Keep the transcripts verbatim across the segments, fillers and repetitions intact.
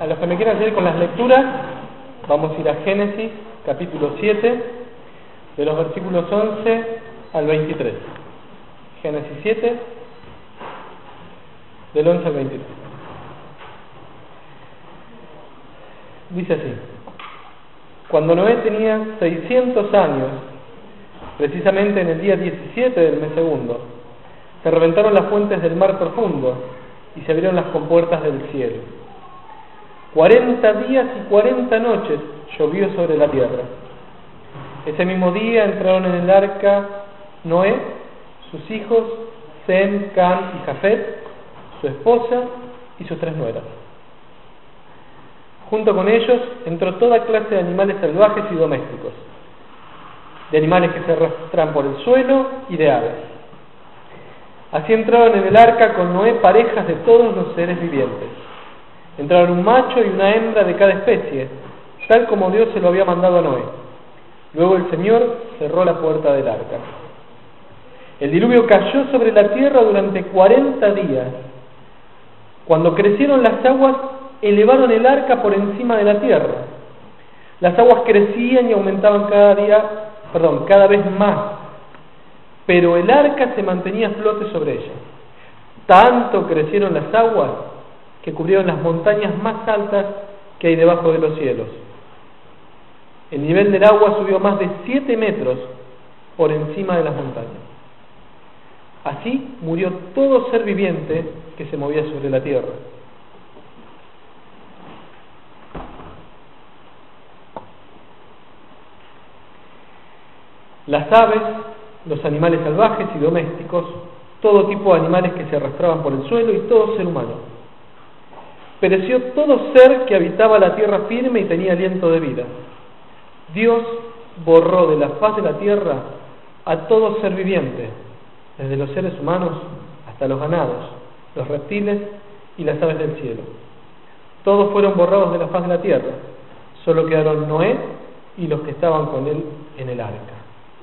A los que me quieran seguir con las lecturas, vamos a ir a Génesis, capítulo siete, de los versículos once al veintitrés. Génesis siete, del once al veintitrés. Dice así: cuando Noé tenía seiscientos años, precisamente en el día diecisiete del mes segundo, se reventaron las fuentes del mar profundo y se abrieron las compuertas del cielo. Cuarenta días y cuarenta noches llovió sobre la tierra. Ese mismo día entraron en el arca Noé, sus hijos, Sem, Cam y Jafet, su esposa y sus tres nueras. Junto con ellos entró toda clase de animales salvajes y domésticos, de animales que se arrastran por el suelo y de aves. Así entraron en el arca con Noé parejas de todos los seres vivientes. Entraron un macho y una hembra de cada especie, tal como Dios se lo había mandado a Noé. Luego el Señor cerró la puerta del arca. El diluvio cayó sobre la tierra durante cuarenta días. Cuando crecieron las aguas, elevaron el arca por encima de la tierra. Las aguas crecían y aumentaban cada día, perdón, cada vez más, pero el arca se mantenía a flote sobre ella. Tanto crecieron las aguas que cubrieron las montañas más altas que hay debajo de los cielos. El nivel del agua subió más de siete metros por encima de las montañas. Así murió todo ser viviente que se movía sobre la tierra. Las aves, los animales salvajes y domésticos, todo tipo de animales que se arrastraban por el suelo y todo ser humano. Pereció todo ser que habitaba la tierra firme y tenía aliento de vida. Dios borró de la faz de la tierra a todo ser viviente, desde los seres humanos hasta los ganados, los reptiles y las aves del cielo. Todos fueron borrados de la faz de la tierra, solo quedaron Noé y los que estaban con él en el arca.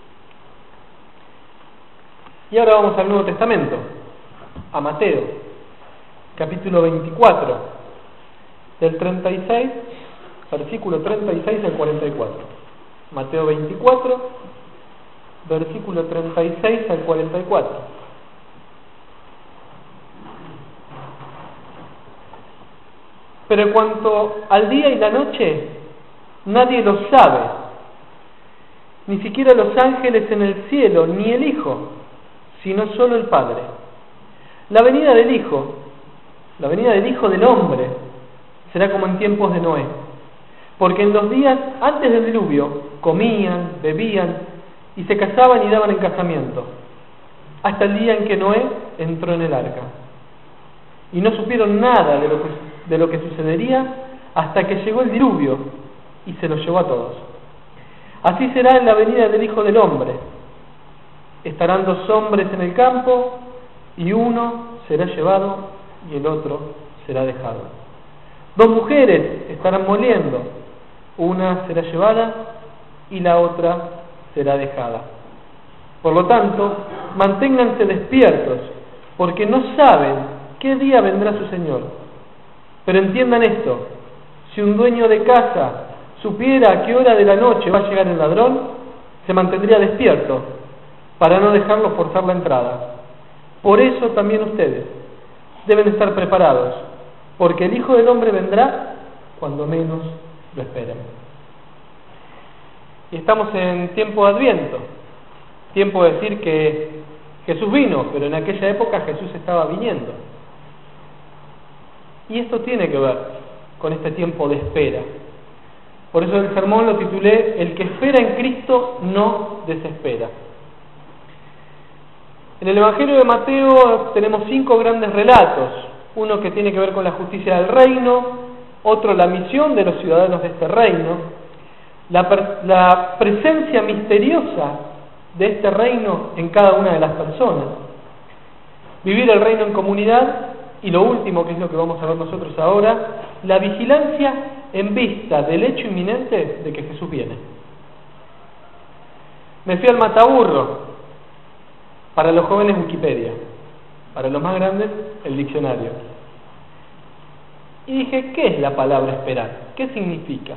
Y ahora vamos al Nuevo Testamento, a Mateo, capítulo veinticuatro, del treinta y seis, versículo treinta y seis al cuarenta y cuatro. Mateo veinticuatro, versículo treinta y seis al cuarenta y cuatro. Pero en cuanto al día y la noche, nadie lo sabe, ni siquiera los ángeles en el cielo, ni el Hijo, sino solo el Padre. La venida del Hijo, la venida del Hijo del Hombre, será como en tiempos de Noé, porque en los días antes del diluvio comían, bebían y se casaban y daban en casamiento, hasta el día en que Noé entró en el arca. Y no supieron nada de lo que, de lo que sucedería hasta que llegó el diluvio y se los llevó a todos. Así será en la venida del Hijo del Hombre. Estarán dos hombres en el campo, y uno será llevado y el otro será dejado. Dos mujeres estarán moliendo, una será llevada y la otra será dejada. Por lo tanto, manténganse despiertos, porque no saben qué día vendrá su Señor. Pero entiendan esto: si un dueño de casa supiera a qué hora de la noche va a llegar el ladrón, se mantendría despierto para no dejarlo forzar la entrada. Por eso también ustedes deben estar preparados, porque el Hijo del Hombre vendrá cuando menos lo esperen. Y estamos en tiempo de Adviento, tiempo de decir que Jesús vino, pero en aquella época Jesús estaba viniendo. Y esto tiene que ver con este tiempo de espera. Por eso el sermón lo titulé: El que espera en Cristo no desespera. En el Evangelio de Mateo tenemos cinco grandes relatos: uno que tiene que ver con la justicia del reino, otro la misión de los ciudadanos de este reino, la, la presencia misteriosa de este reino en cada una de las personas, vivir el reino en comunidad, y lo último, que es lo que vamos a ver nosotros ahora, la vigilancia en vista del hecho inminente de que Jesús viene. Me fui al mataburro. Para los jóvenes, Wikipedia; para los más grandes, el diccionario. Y dije, ¿qué es la palabra esperar? ¿Qué significa?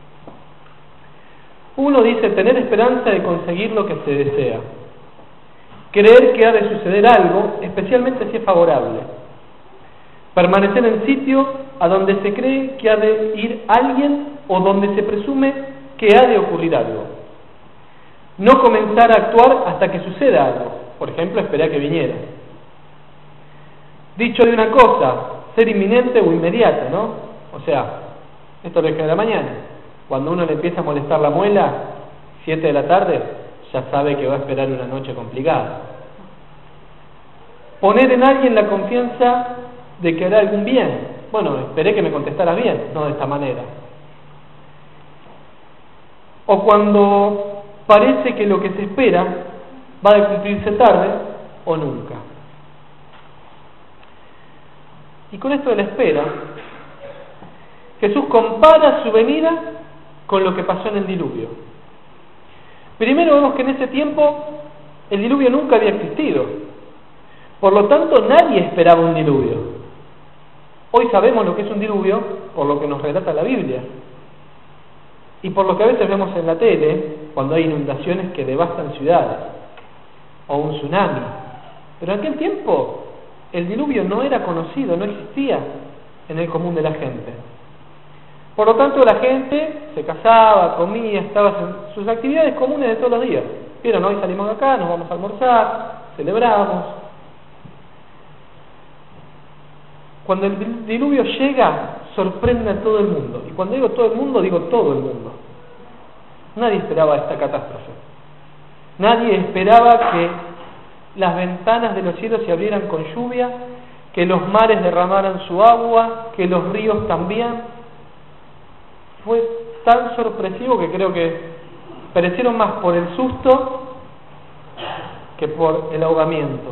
Uno dice tener esperanza de conseguir lo que se desea. Creer que ha de suceder algo, especialmente si es favorable. Permanecer en sitio a donde se cree que ha de ir alguien o donde se presume que ha de ocurrir algo. No comenzar a actuar hasta que suceda algo. Por ejemplo, esperar que viniera. Dicho de una cosa, ser inminente o inmediato, ¿no? O sea, esto lo dije de la mañana. Cuando uno le empieza a molestar la muela, siete de la tarde, ya sabe que va a esperar una noche complicada. Poner en alguien la confianza de que hará algún bien. Bueno, esperé que me contestara bien, no de esta manera. O cuando parece que lo que se espera va a cumplirse tarde o nunca. Y con esto de la espera, Jesús compara su venida con lo que pasó en el diluvio. Primero vemos que en ese tiempo el diluvio nunca había existido. Por lo tanto, nadie esperaba un diluvio. Hoy sabemos lo que es un diluvio por lo que nos relata la Biblia. Y por lo que a veces vemos en la tele, cuando hay inundaciones que devastan ciudades, o un tsunami. Pero en aquel tiempo el diluvio no era conocido, no existía en el común de la gente. Por lo tanto, la gente se casaba, comía, estaba en sus actividades comunes de todos los días. Vieron, hoy salimos de acá, nos vamos a almorzar, celebramos. Cuando el diluvio llega, sorprende a todo el mundo. Y cuando digo todo el mundo, digo todo el mundo. Nadie esperaba esta catástrofe. Nadie esperaba que las ventanas de los cielos se abrieran con lluvia, que los mares derramaran su agua, que los ríos también. Fue tan sorpresivo que creo que perecieron más por el susto que por el ahogamiento.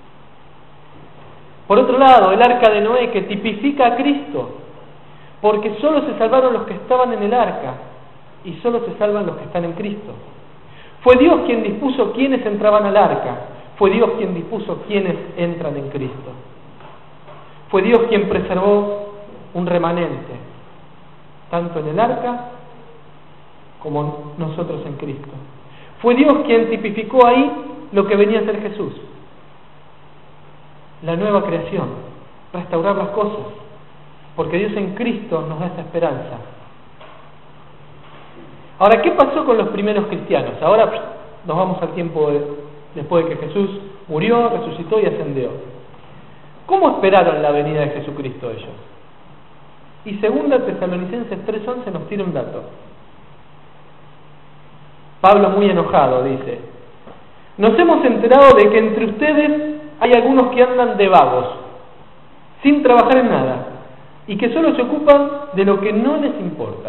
Por otro lado, el arca de Noé, que tipifica a Cristo, porque solo se salvaron los que estaban en el arca y solo se salvan los que están en Cristo. Fue Dios quien dispuso quiénes entraban al arca, fue Dios quien dispuso quiénes entran en Cristo. Fue Dios quien preservó un remanente, tanto en el arca como nosotros en Cristo. Fue Dios quien tipificó ahí lo que venía a ser Jesús. La nueva creación, restaurar las cosas, porque Dios en Cristo nos da esta esperanza. Ahora, ¿qué pasó con los primeros cristianos? Ahora nos vamos al tiempo de, después de que Jesús murió, resucitó y ascendió. ¿Cómo esperaron la venida de Jesucristo ellos? Y segunda Tesalonicenses tres once nos tira un dato. Pablo, muy enojado, dice: nos hemos enterado de que entre ustedes hay algunos que andan de vagos, sin trabajar en nada, y que solo se ocupan de lo que no les importa.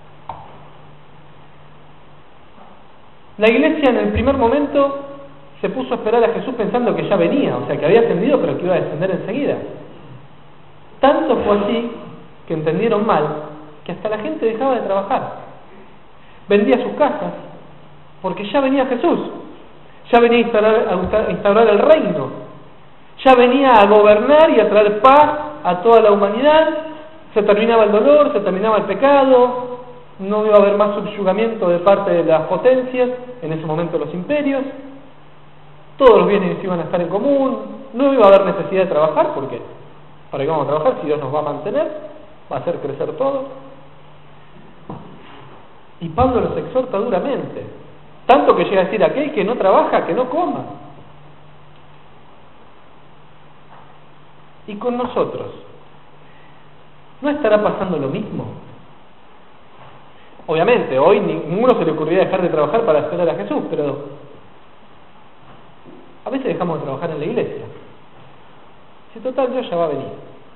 La iglesia en el primer momento se puso a esperar a Jesús pensando que ya venía, o sea que había ascendido pero que iba a descender enseguida. Tanto fue así que entendieron mal que hasta la gente dejaba de trabajar. Vendía sus casas porque ya venía Jesús, ya venía a instaurar, a instaurar el reino, ya venía a gobernar y a traer paz a toda la humanidad. Se terminaba el dolor, se terminaba el pecado, no iba a haber más subyugamiento de parte de las potencias, en ese momento los imperios, todos los bienes iban a estar en común, no iba a haber necesidad de trabajar, porque ¿para qué vamos a trabajar si Dios nos va a mantener? Va a hacer crecer todo. Y Pablo los exhorta duramente, tanto que llega a decir: aquel que no trabaja, que no coma. Y con nosotros, ¿no estará pasando lo mismo? Obviamente, hoy ninguno se le ocurriría dejar de trabajar para esperar a Jesús, pero a veces dejamos de trabajar en la iglesia. Si total, Dios ya va a venir.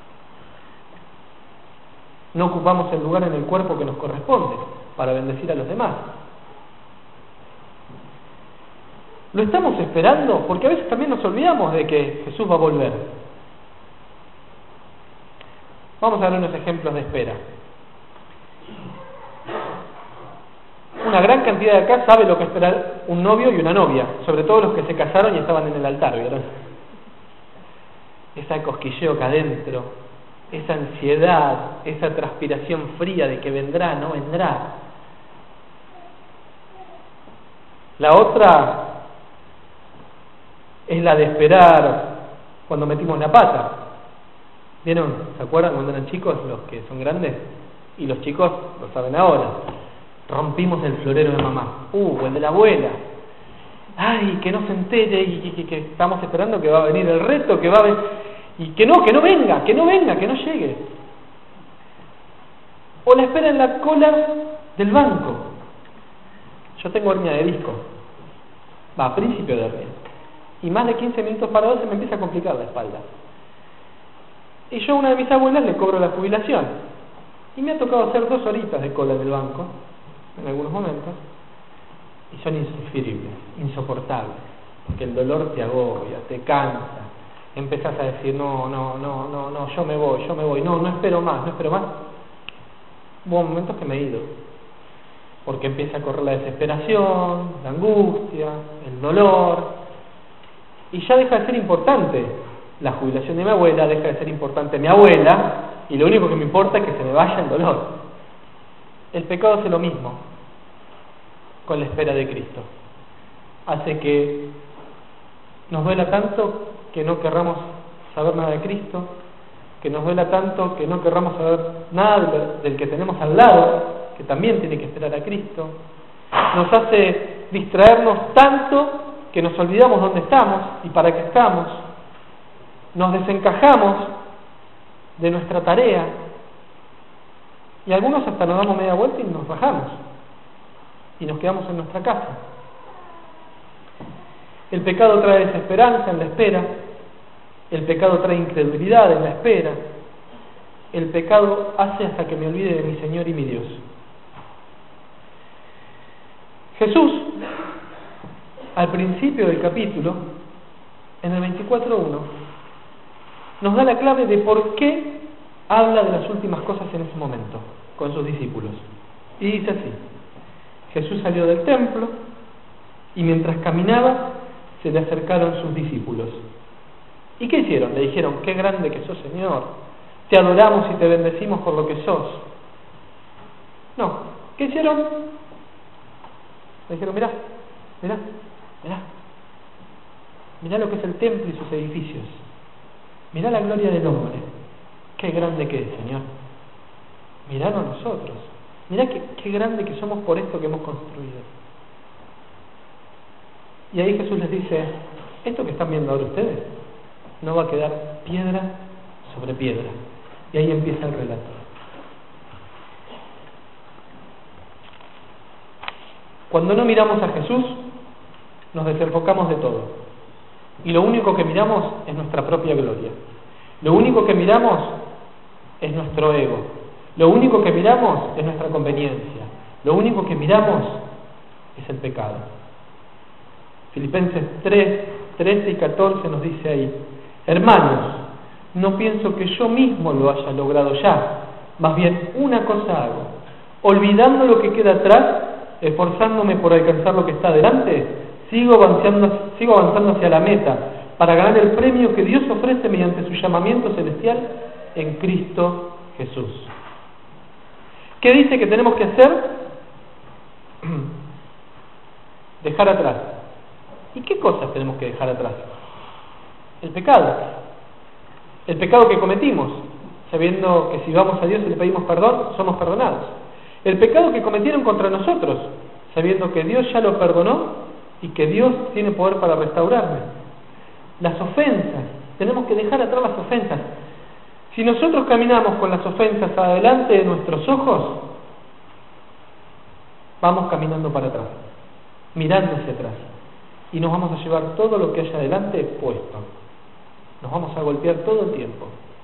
No ocupamos el lugar en el cuerpo que nos corresponde para bendecir a los demás. Lo estamos esperando porque a veces también nos olvidamos de que Jesús va a volver. Vamos a ver unos ejemplos de espera. Una gran cantidad de acá sabe lo que es esperar un novio y una novia, sobre todo los que se casaron y estaban en el altar, ¿vieron? Ese cosquilleo acá adentro, esa ansiedad, esa transpiración fría de que vendrá, no vendrá. La otra es la de esperar cuando metimos la pata. ¿Vieron? ¿Se acuerdan cuando eran chicos los que son grandes? Y los chicos lo saben ahora. Rompimos el florero de mamá. Uh, el de la abuela. Ay, que no se entere y que, que estamos esperando que va a venir el reto, que va a venir. Y que no, que no venga, que no venga, que no llegue. O la espera en la cola del banco. Yo tengo hernia de disco. Va, a principio de hernia. Y más de quince minutos parados se me empieza a complicar la espalda. Y yo a una de mis abuelas le cobro la jubilación. Y me ha tocado hacer dos horitas de cola del banco, en algunos momentos. Y son insufribles, insoportables. Porque el dolor te agobia, te cansa. Empezás a decir, no, no, no, no, no, yo me voy, yo me voy. No, no espero más, no espero más. Hubo momentos que me he ido. Porque empieza a correr la desesperación, la angustia, el dolor. Y ya deja de ser importante la jubilación de mi abuela, deja de ser importante mi abuela, y lo único que me importa es que se me vaya el dolor. El pecado hace lo mismo con la espera de Cristo. Hace que nos duela tanto que no querramos saber nada de Cristo, que nos duela tanto que no querramos saber nada del que tenemos al lado, que también tiene que esperar a Cristo. Nos hace distraernos tanto que nos olvidamos dónde estamos y para qué estamos. Nos desencajamos de nuestra tarea y algunos hasta nos damos media vuelta y nos bajamos y nos quedamos en nuestra casa. El pecado trae desesperanza en la espera, el pecado trae incredulidad en la espera, el pecado hace hasta que me olvide de mi Señor y mi Dios. Jesús, al principio del capítulo, en el veinticuatro uno, nos da la clave de por qué habla de las últimas cosas en ese momento con sus discípulos. Y dice así: Jesús salió del templo y mientras caminaba se le acercaron sus discípulos. ¿Y qué hicieron? Le dijeron: qué grande que sos, Señor, te adoramos y te bendecimos por lo que sos. No, ¿qué hicieron? Le dijeron: mirá, mirá, mirá, mirá lo que es el templo y sus edificios. Mirá la gloria del hombre. Qué grande que es, Señor. Mirá a nosotros. Mirá qué, qué grande que somos por esto que hemos construido. Y ahí Jesús les dice: esto que están viendo ahora ustedes no va a quedar piedra sobre piedra. Y ahí empieza el relato. Cuando no miramos a Jesús, nos desenfocamos de todo. Y lo único que miramos es nuestra propia gloria. Lo único que miramos es nuestro ego. Lo único que miramos es nuestra conveniencia. Lo único que miramos es el pecado. Filipenses tres, trece y catorce nos dice ahí: hermanos, no pienso que yo mismo lo haya logrado ya. Más bien una cosa hago: olvidando lo que queda atrás, esforzándome por alcanzar lo que está delante, Sigo avanzando, sigo avanzando hacia la meta para ganar el premio que Dios ofrece mediante su llamamiento celestial en Cristo Jesús. ¿Qué dice que tenemos que hacer? Dejar atrás. ¿Y qué cosas tenemos que dejar atrás? El pecado. El pecado que cometimos, sabiendo que si vamos a Dios y le pedimos perdón, somos perdonados. El pecado que cometieron contra nosotros, sabiendo que Dios ya lo perdonó y que Dios tiene poder para restaurarme. Las ofensas, tenemos que dejar atrás las ofensas. Si nosotros caminamos con las ofensas adelante de nuestros ojos, vamos caminando para atrás, mirando hacia atrás, y nos vamos a llevar todo lo que haya adelante puesto. Nos vamos a golpear todo el tiempo.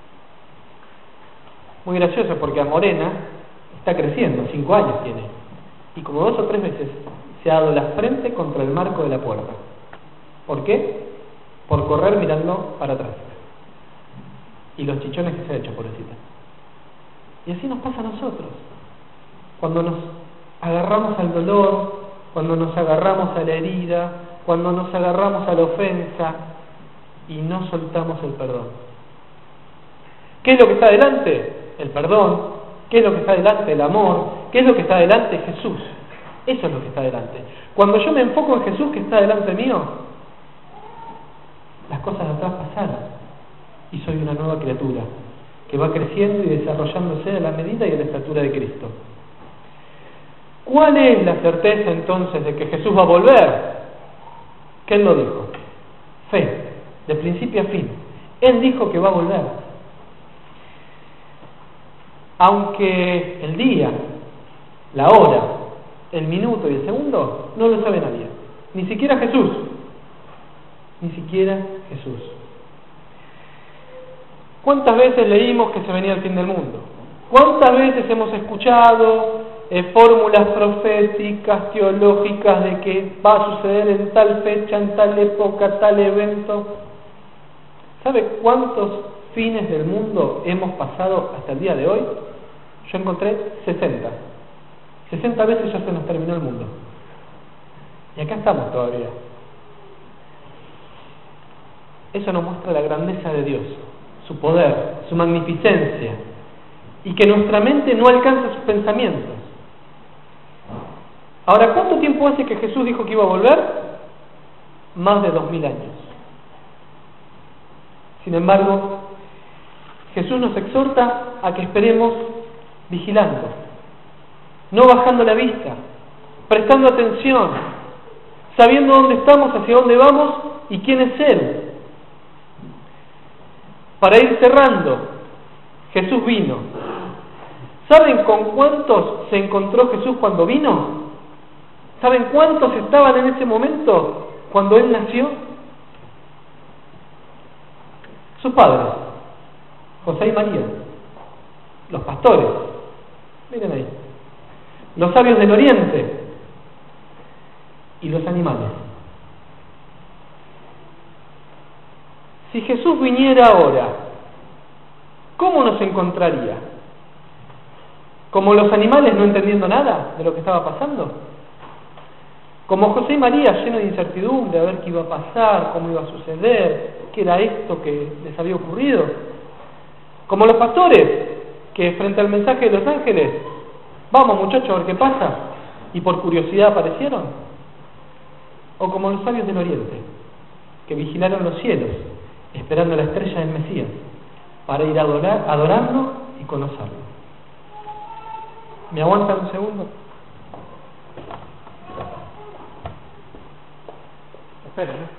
Muy gracioso porque a Morena está creciendo, cinco años tiene, y como dos o tres veces se ha dado la frente contra el marco de la puerta. ¿Por qué? Por correr mirando para atrás. Y los chichones que se ha hecho, pobrecita. Y así nos pasa a nosotros. Cuando nos agarramos al dolor, cuando nos agarramos a la herida, cuando nos agarramos a la ofensa y no soltamos el perdón. ¿Qué es lo que está delante? El perdón. ¿Qué es lo que está delante? El amor. ¿Qué es lo que está delante? Jesús. Eso es lo que está delante. Cuando yo me enfoco en Jesús que está delante mío, las cosas de atrás pasaron y soy una nueva criatura que va creciendo y desarrollándose a la medida y a la estatura de Cristo. ¿Cuál es la certeza entonces de que Jesús va a volver? ¿Qué Él lo dijo? Fe, de principio a fin. Él dijo que va a volver. Aunque el día, la hora, el minuto y el segundo no lo sabe nadie. Ni siquiera Jesús. Ni siquiera Jesús. ¿Cuántas veces leímos que se venía el fin del mundo? ¿Cuántas veces hemos escuchado eh, fórmulas proféticas, teológicas de que va a suceder en tal fecha, en tal época, tal evento? ¿Sabe cuántos fines del mundo hemos pasado hasta el día de hoy? Yo encontré sesenta. sesenta veces ya se nos terminó el mundo. Y acá estamos todavía. Eso nos muestra la grandeza de Dios, su poder, su magnificencia, y que nuestra mente no alcanza sus pensamientos. Ahora, ¿cuánto tiempo hace que Jesús dijo que iba a volver? Más de dos mil años. Sin embargo, Jesús nos exhorta a que esperemos vigilando, no bajando la vista, prestando atención, sabiendo dónde estamos, hacia dónde vamos y quién es Él. Para ir cerrando, Jesús vino. ¿Saben con cuántos se encontró Jesús cuando vino? ¿Saben cuántos estaban en ese momento cuando Él nació? Sus padres, José y María, los pastores, miren ahí, los sabios del oriente y los animales. Si Jesús viniera ahora, ¿cómo nos encontraría? ¿Como los animales no entendiendo nada de lo que estaba pasando? ¿Como José y María llenos de incertidumbre a ver qué iba a pasar, cómo iba a suceder, qué era esto que les había ocurrido? ¿Como los pastores que frente al mensaje de los ángeles, vamos muchachos a ver qué pasa, y por curiosidad aparecieron? ¿O como los sabios del oriente que vigilaron los cielos esperando la estrella del Mesías para ir a adorar, adorarlo y conocerlo? ¿Me aguantan un segundo? Esperen, ¿eh?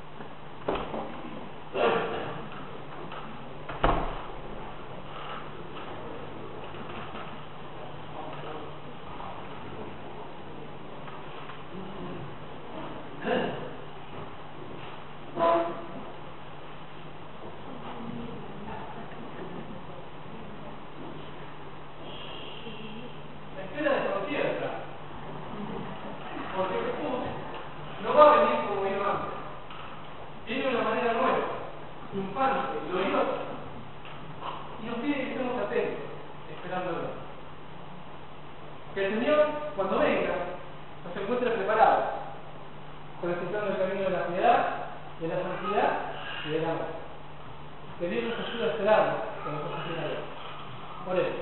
Que el Señor, cuando venga, nos encuentre preparados, transitando el camino de la piedad, de la santidad y del amor. Que Dios nos ayude a esperarlo con los ojos llenos. Por eso,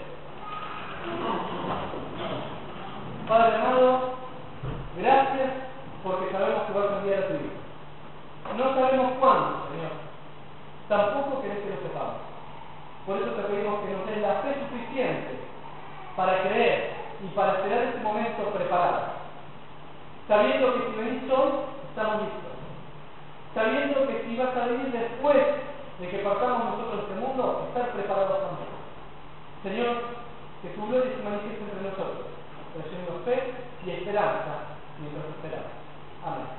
Padre amado, gracias porque sabemos que va a cambiar a tu vida. No sabemos cuándo, Señor. Tampoco querés que lo sepamos. Por eso te pedimos que nos des la fe suficiente para creer y para esperar ese momento preparado, sabiendo que si venís hoy, estamos listos, sabiendo que si vas a venir después de que partamos nosotros de este mundo, estar preparados también. Señor, que tu gloria se manifieste entre nosotros, trayendo fe y esperanza mientras esperamos. Amén.